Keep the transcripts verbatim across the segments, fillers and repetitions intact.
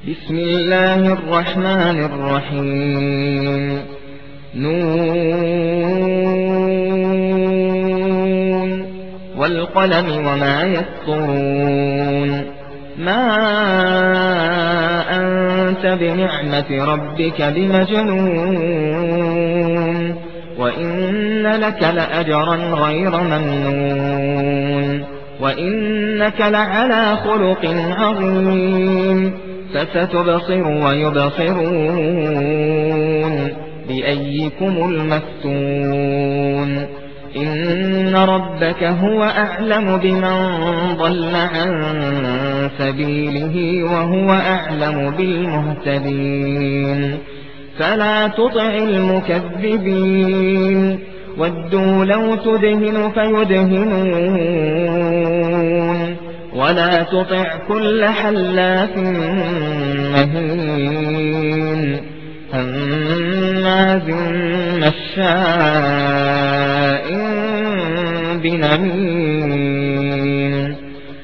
بسم الله الرحمن الرحيم نون والقلم وما يسطرون ما أنت بنعمة ربك بمجنون وإن لك لأجرا غير ممنون وإنك لعلى خلق عظيم فستبصر ويبصرون بأيكم المفتون إن ربك هو أعلم بمن ضل عن سبيله وهو أعلم بالمهتدين فلا تطع المكذبين ودوا لو تدهن فيدهنون ولا تطع كل حلاف مهين هماز مشاء بنميم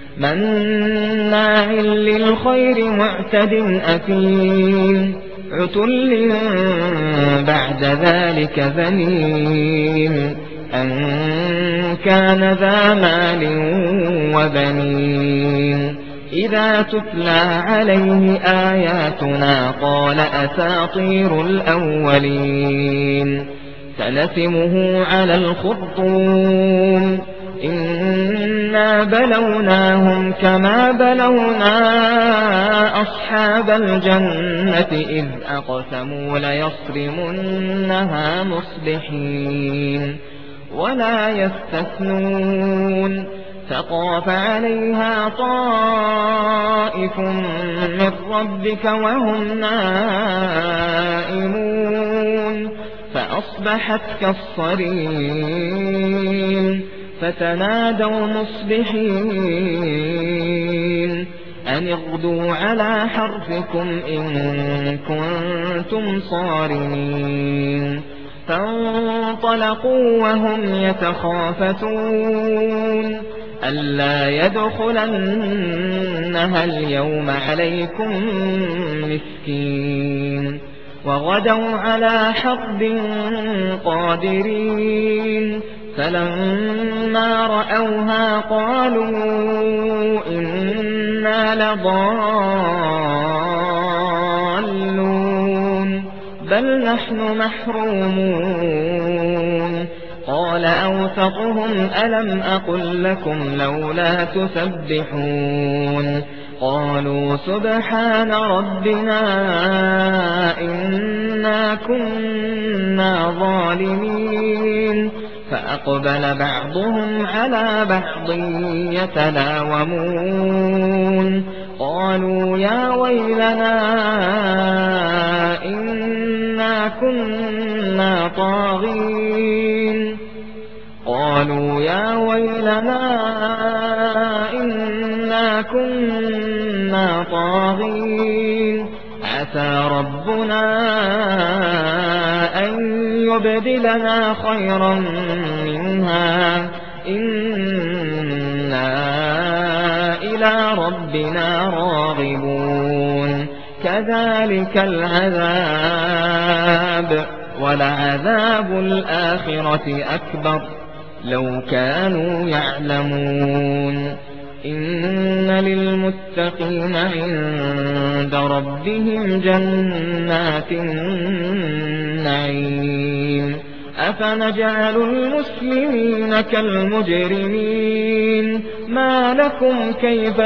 مناع للخير معتد أثيم عتل بعد ذلك زنيم أن كان ذا مال وبنين إذا تتلى عليه آياتنا قال أساطير الأولين سنسمه على الخرطوم إنا بلوناهم كما بلونا أصحاب الجنة إذ أقسموا ليصرمنها مصبحين ولا يستثنون فطاف عليها طائف من ربك وهم نائمون فأصبحت كالصريم فتنادوا مصبحين أن اغدوا على حرثكم إن كنتم صارمين فانطلقوا وهم يتخافتون ألا يدخلنها اليوم عليكم مسكين وغدوا على حرد قادرين فلما رأوها قالوا إنا لضالون بل نحن محرومون قال أوسطهم ألم أقل لكم لولا تسبحون قالوا سبحان ربنا إنا كنا ظالمين فأقبل بعضهم على بعض يتلاومون قالوا يا ويلنا إنا كنا طاغين قالوا يا ويلنا إنا كنا طاغين عسى ربنا أن يبدلنا خيرا منها إنا إلى ربنا راغبون كذلك العذاب ولعذاب الآخرة أكبر لو كانوا يعلمون إن للمتقين عند ربهم جنات النعيم أفنجعل المسلمين كالمجرمين ما لكم كيف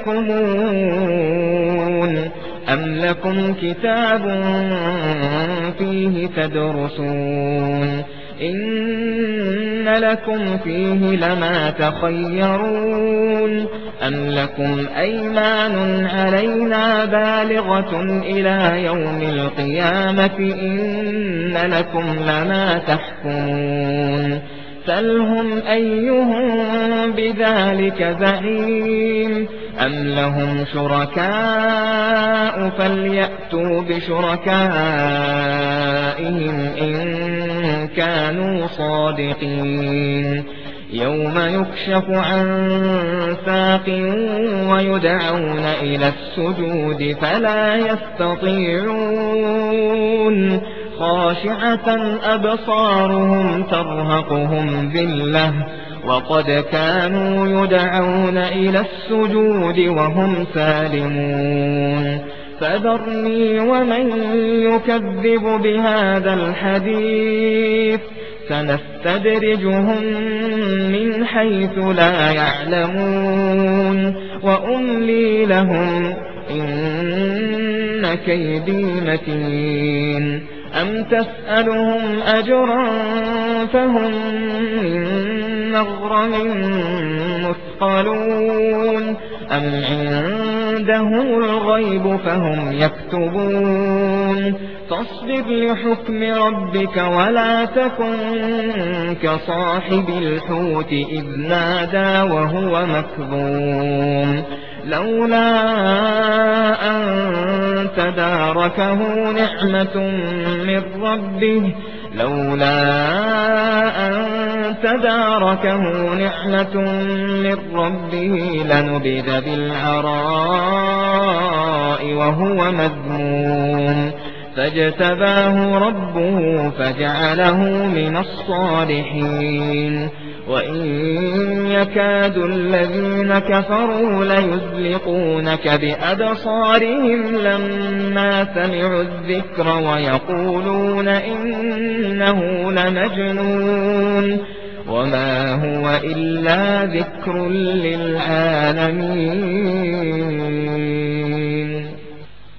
تحكمون أم لكم كتاب فيه تدرسون إن لكم فيه لما تخيرون أم لكم أيمان علينا بالغة إلى يوم القيامة إن لكم لما تحكمون سلهم أيهم بذلك زعيم أم لهم شركاء فليأتوا بشركائهم إن كانوا صادقين يوم يكشف عن ساق ويدعون إلى السجود فلا يستطيعون خاشعة أبصارهم ترهقهم ذلة وقد كانوا يدعون إلى السجود وهم سالمون فذرني ومن يكذب بهذا الحديث سنستدرجهم من حيث لا يعلمون وأملي لهم إن كيدي متين أم تسألهم أجرا فهم من مغرم مثقلون أم عندهم الغيب فهم يكتبون فاصبر لحكم ربك ولا تكن كصاحب الحوت إذ نادى وهو مكظوم لولا أن تداركه نعمة من ربه لولا أن تداركه نعمة من ربه لنبذ بالعراء وهو مذموم فاجتباه ربه فجعله من الصالحين وإن يكاد الذين كفروا ليزلقونك بأبصارهم لما سمعوا الذكر ويقولون إنه لمجنون وما هو إلا ذكر للعالمين.